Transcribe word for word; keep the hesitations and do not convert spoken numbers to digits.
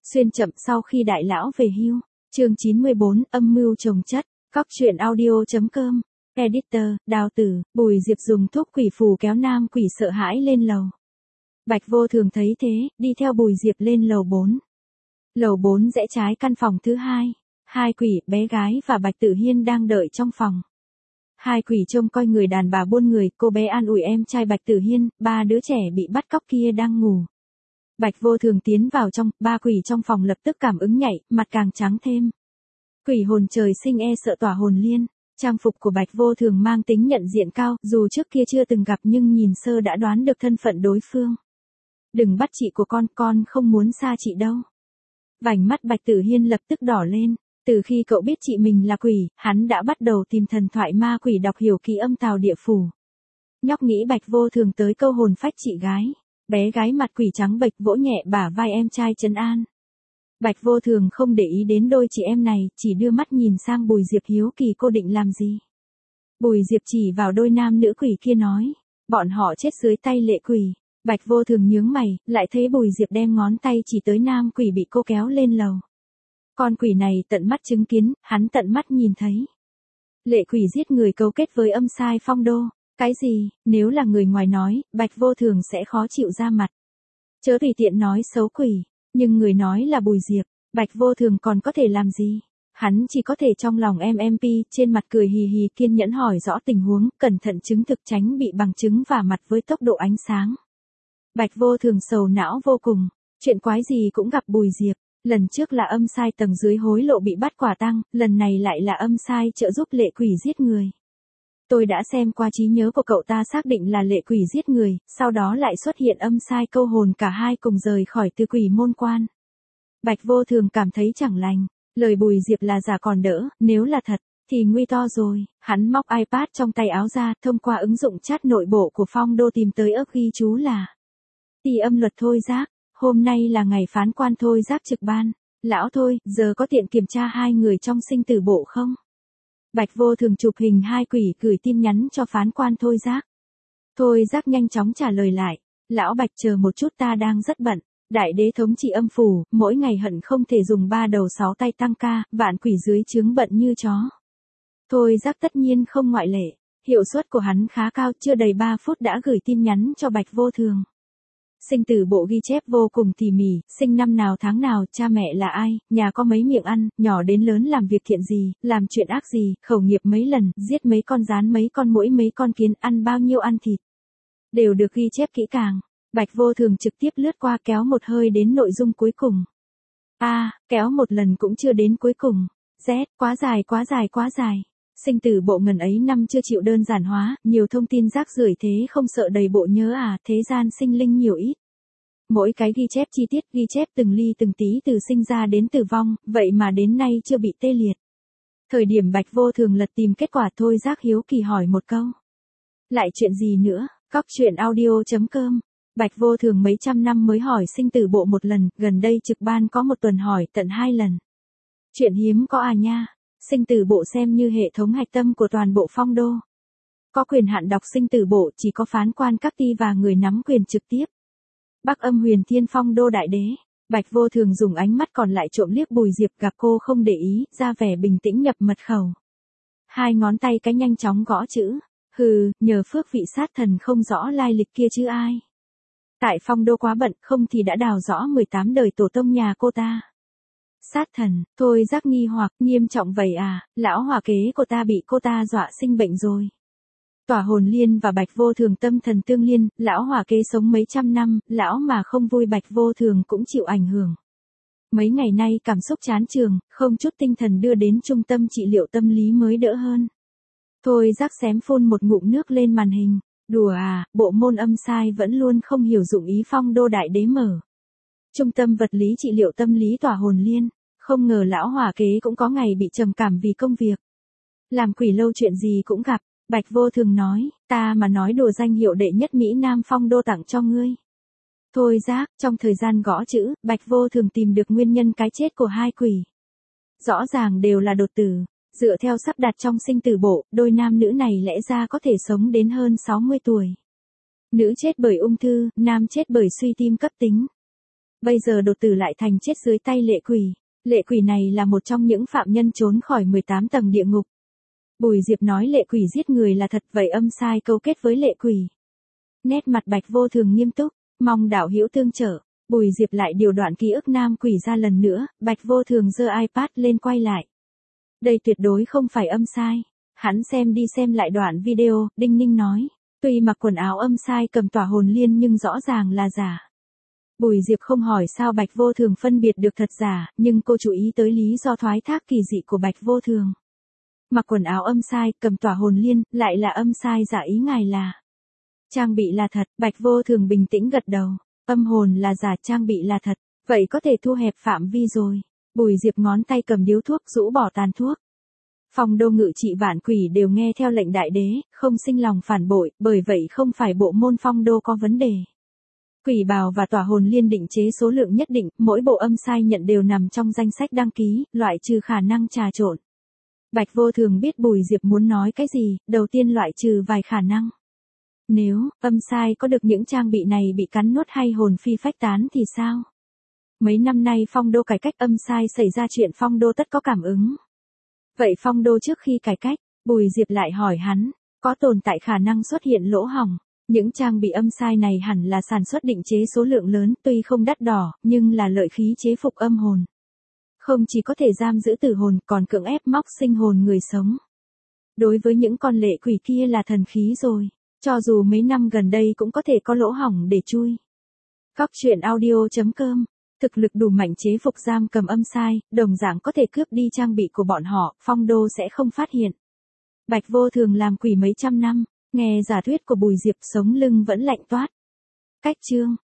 Xuyên chậm sau khi đại lão về hưu. Chương chín mươi bốn, âm mưu chồng chất. Cóc truyện audio chấm com. Editor, Đào Tử. Bùi Diệp dùng thuốc quỷ phù kéo nam quỷ sợ hãi lên lầu. Bạch Vô Thường thấy thế, đi theo Bùi Diệp lên lầu bốn. Lầu bốn rẽ trái căn phòng thứ hai. Hai quỷ, bé gái và Bạch Tử Hiên đang đợi trong phòng. Hai quỷ trông coi người đàn bà buôn người, cô bé an ủi em trai Bạch Tử Hiên, ba đứa trẻ bị bắt cóc kia đang ngủ. Bạch Vô Thường tiến vào trong, ba quỷ trong phòng lập tức cảm ứng nhạy, mặt càng trắng thêm. Quỷ hồn trời sinh e sợ tỏa hồn liên. Trang phục của Bạch Vô Thường mang tính nhận diện cao, dù trước kia chưa từng gặp nhưng nhìn sơ đã đoán được thân phận đối phương. Đừng bắt chị của con, con không muốn xa chị đâu. Vành mắt Bạch Tử Hiên lập tức đỏ lên. Từ khi cậu biết chị mình là quỷ, hắn đã bắt đầu tìm thần thoại ma quỷ đọc hiểu ký âm tào địa phủ. Nhóc nghĩ Bạch Vô Thường tới câu hồn phách chị gái. Bé gái mặt quỷ trắng bệch vỗ nhẹ bả vai em trai trấn an. Bạch Vô Thường không để ý đến đôi chị em này, chỉ đưa mắt nhìn sang Bùi Diệp hiếu kỳ cô định làm gì. Bùi Diệp chỉ vào đôi nam nữ quỷ kia nói, bọn họ chết dưới tay lệ quỷ. Bạch Vô Thường nhướng mày, lại thấy Bùi Diệp đem ngón tay chỉ tới nam quỷ bị cô kéo lên lầu. Con quỷ này tận mắt chứng kiến, hắn tận mắt nhìn thấy. Lệ quỷ giết người cấu kết với âm sai Phong Đô. Cái gì, nếu là người ngoài nói, Bạch Vô Thường sẽ khó chịu ra mặt. Chớ tùy tiện nói xấu quỷ, nhưng người nói là Bùi Diệp, Bạch Vô Thường còn có thể làm gì? Hắn chỉ có thể trong lòng em em pê, trên mặt cười hì hì kiên nhẫn hỏi rõ tình huống, cẩn thận chứng thực tránh bị bằng chứng vả mặt với tốc độ ánh sáng. Bạch Vô Thường sầu não vô cùng, chuyện quái gì cũng gặp Bùi Diệp, lần trước là âm sai tầng dưới hối lộ bị bắt quả tang, lần này lại là âm sai trợ giúp lệ quỷ giết người. Tôi đã xem qua trí nhớ của cậu ta xác định là lệ quỷ giết người, sau đó lại xuất hiện âm sai câu hồn cả hai cùng rời khỏi tư quỷ môn quan. Bạch Vô Thường cảm thấy chẳng lành, lời Bùi Diệp là giả còn đỡ, nếu là thật, thì nguy to rồi. Hắn móc iPad trong tay áo ra, thông qua ứng dụng chat nội bộ của Phong Đô tìm tới ấp ghi chú là ti âm luật thôi giác, hôm nay là ngày phán quan thôi giác trực ban. Lão Thôi, giờ có tiện kiểm tra hai người trong sinh tử bộ không? Bạch Vô Thường chụp hình hai quỷ gửi tin nhắn cho phán quan Thôi Giác. Thôi Giác nhanh chóng trả lời lại, lão Bạch chờ một chút ta đang rất bận, đại đế thống trị âm phủ, mỗi ngày hận không thể dùng ba đầu sáu tay tăng ca, vạn quỷ dưới trướng bận như chó. Thôi Giác tất nhiên không ngoại lệ, hiệu suất của hắn khá cao, chưa đầy ba phút đã gửi tin nhắn cho Bạch Vô Thường. Sinh tử bộ ghi chép vô cùng tỉ mỉ, sinh năm nào tháng nào, cha mẹ là ai, nhà có mấy miệng ăn, nhỏ đến lớn làm việc thiện gì, làm chuyện ác gì, khẩu nghiệp mấy lần, giết mấy con rán mấy con muỗi mấy con kiến, ăn bao nhiêu ăn thịt. Đều được ghi chép kỹ càng. Bạch Vô Thường trực tiếp lướt qua kéo một hơi đến nội dung cuối cùng. A, à, kéo một lần cũng chưa đến cuối cùng. Z, quá dài quá dài quá dài. Sinh tử bộ ngần ấy năm chưa chịu đơn giản hóa, nhiều thông tin rác rưởi thế không sợ đầy bộ nhớ à, thế gian sinh linh nhiều ít. Mỗi cái ghi chép chi tiết, ghi chép từng ly từng tí từ sinh ra đến tử vong, vậy mà đến nay chưa bị tê liệt. Thời điểm Bạch Vô Thường lật tìm kết quả Thôi Giác hiếu kỳ hỏi một câu. Lại chuyện gì nữa? Cóc truyện audio chấm com. Bạch Vô Thường mấy trăm năm mới hỏi sinh tử bộ một lần, gần đây trực ban có một tuần hỏi tận hai lần. Chuyện hiếm có à nha. Sinh tử bộ xem như hệ thống hạch tâm của toàn bộ Phong Đô. Có quyền hạn đọc sinh tử bộ chỉ có phán quan các ti và người nắm quyền trực tiếp. Bắc Âm Huyền Thiên Phong Đô đại đế. Bạch Vô Thường dùng ánh mắt còn lại trộm liếc Bùi Diệp, gặp cô không để ý, ra vẻ bình tĩnh nhập mật khẩu. Hai ngón tay cái nhanh chóng gõ chữ. Hừ, nhờ phước vị sát thần không rõ lai lịch kia chứ ai. Tại Phong Đô quá bận, không thì đã đào rõ mười tám đời tổ tông nhà cô ta. Sát thần, Thôi Giác nghi hoặc, nghiêm trọng vậy à, lão hỏa kế của ta bị cô ta dọa sinh bệnh rồi. Tỏa hồn liên và Bạch Vô Thường tâm thần tương liên, lão hỏa kế sống mấy trăm năm, lão mà không vui Bạch Vô Thường cũng chịu ảnh hưởng. Mấy ngày nay cảm xúc chán trường, không chút tinh thần đưa đến trung tâm trị liệu tâm lý mới đỡ hơn. Thôi Giác xém phun một ngụm nước lên màn hình, đùa à, bộ môn âm sai vẫn luôn không hiểu dụng ý Phong Đô đại đế mở. Trung tâm vật lý trị liệu tâm lý tỏa hồn liên, không ngờ lão hỏa kế cũng có ngày bị trầm cảm vì công việc. Làm quỷ lâu chuyện gì cũng gặp, Bạch Vô Thường nói, ta mà nói đùa danh hiệu đệ nhất Mỹ Nam Phong Đô tặng cho ngươi. Thôi Giác, trong thời gian gõ chữ, Bạch Vô Thường tìm được nguyên nhân cái chết của hai quỷ. Rõ ràng đều là đột tử, dựa theo sắp đặt trong sinh tử bộ, đôi nam nữ này lẽ ra có thể sống đến hơn sáu mươi tuổi. Nữ chết bởi ung thư, nam chết bởi suy tim cấp tính. Bây giờ đột tử lại thành chết dưới tay lệ quỷ. Lệ quỷ này là một trong những phạm nhân trốn khỏi mười tám tầng địa ngục. Bùi Diệp nói lệ quỷ giết người là thật, vậy âm sai câu kết với lệ quỷ. Nét mặt Bạch Vô Thường nghiêm túc, mong đạo hữu tương trợ. Bùi Diệp lại điều đoạn ký ức nam quỷ ra lần nữa, Bạch Vô Thường giơ iPad lên quay lại. Đây tuyệt đối không phải âm sai. Hắn xem đi xem lại đoạn video, đinh ninh nói. Tuy mặc quần áo âm sai cầm tỏa hồn liên nhưng rõ ràng là giả. Bùi Diệp không hỏi sao Bạch Vô Thường phân biệt được thật giả, nhưng cô chú ý tới lý do thoái thác kỳ dị của Bạch Vô Thường. Mặc quần áo âm sai, cầm tỏa hồn liên, lại là âm sai giả, ý ngài là. Trang bị là thật, Bạch Vô Thường bình tĩnh gật đầu. Âm hồn là giả, trang bị là thật, vậy có thể thu hẹp phạm vi rồi. Bùi Diệp ngón tay cầm điếu thuốc rũ bỏ tàn thuốc. Phong đô ngự trị vạn quỷ đều nghe theo lệnh đại đế, không sinh lòng phản bội, bởi vậy không phải bộ môn phong đô có vấn đề. Quỷ bào và tỏa hồn liên định chế số lượng nhất định, mỗi bộ âm sai nhận đều nằm trong danh sách đăng ký, loại trừ khả năng trà trộn. Bạch Vô Thường biết Bùi Diệp muốn nói cái gì, đầu tiên loại trừ vài khả năng. Nếu âm sai có được những trang bị này bị cắn nuốt hay hồn phi phách tán thì sao? Mấy năm nay phong đô cải cách âm sai xảy ra chuyện phong đô tất có cảm ứng. Vậy phong đô trước khi cải cách, Bùi Diệp lại hỏi hắn, có tồn tại khả năng xuất hiện lỗ hổng? Những trang bị âm sai này hẳn là sản xuất định chế số lượng lớn, tuy không đắt đỏ, nhưng là lợi khí chế phục âm hồn. Không chỉ có thể giam giữ tử hồn, còn cưỡng ép móc sinh hồn người sống. Đối với những con lệ quỷ kia là thần khí rồi, cho dù mấy năm gần đây cũng có thể có lỗ hổng để chui. Cóc truyện audio chấm com, thực lực đủ mạnh chế phục giam cầm âm sai, đồng dạng có thể cướp đi trang bị của bọn họ, phong đô sẽ không phát hiện. Bạch Vô Thường làm quỷ mấy trăm năm, nghe giả thuyết của Bùi Diệp sống lưng vẫn lạnh toát. Cách chương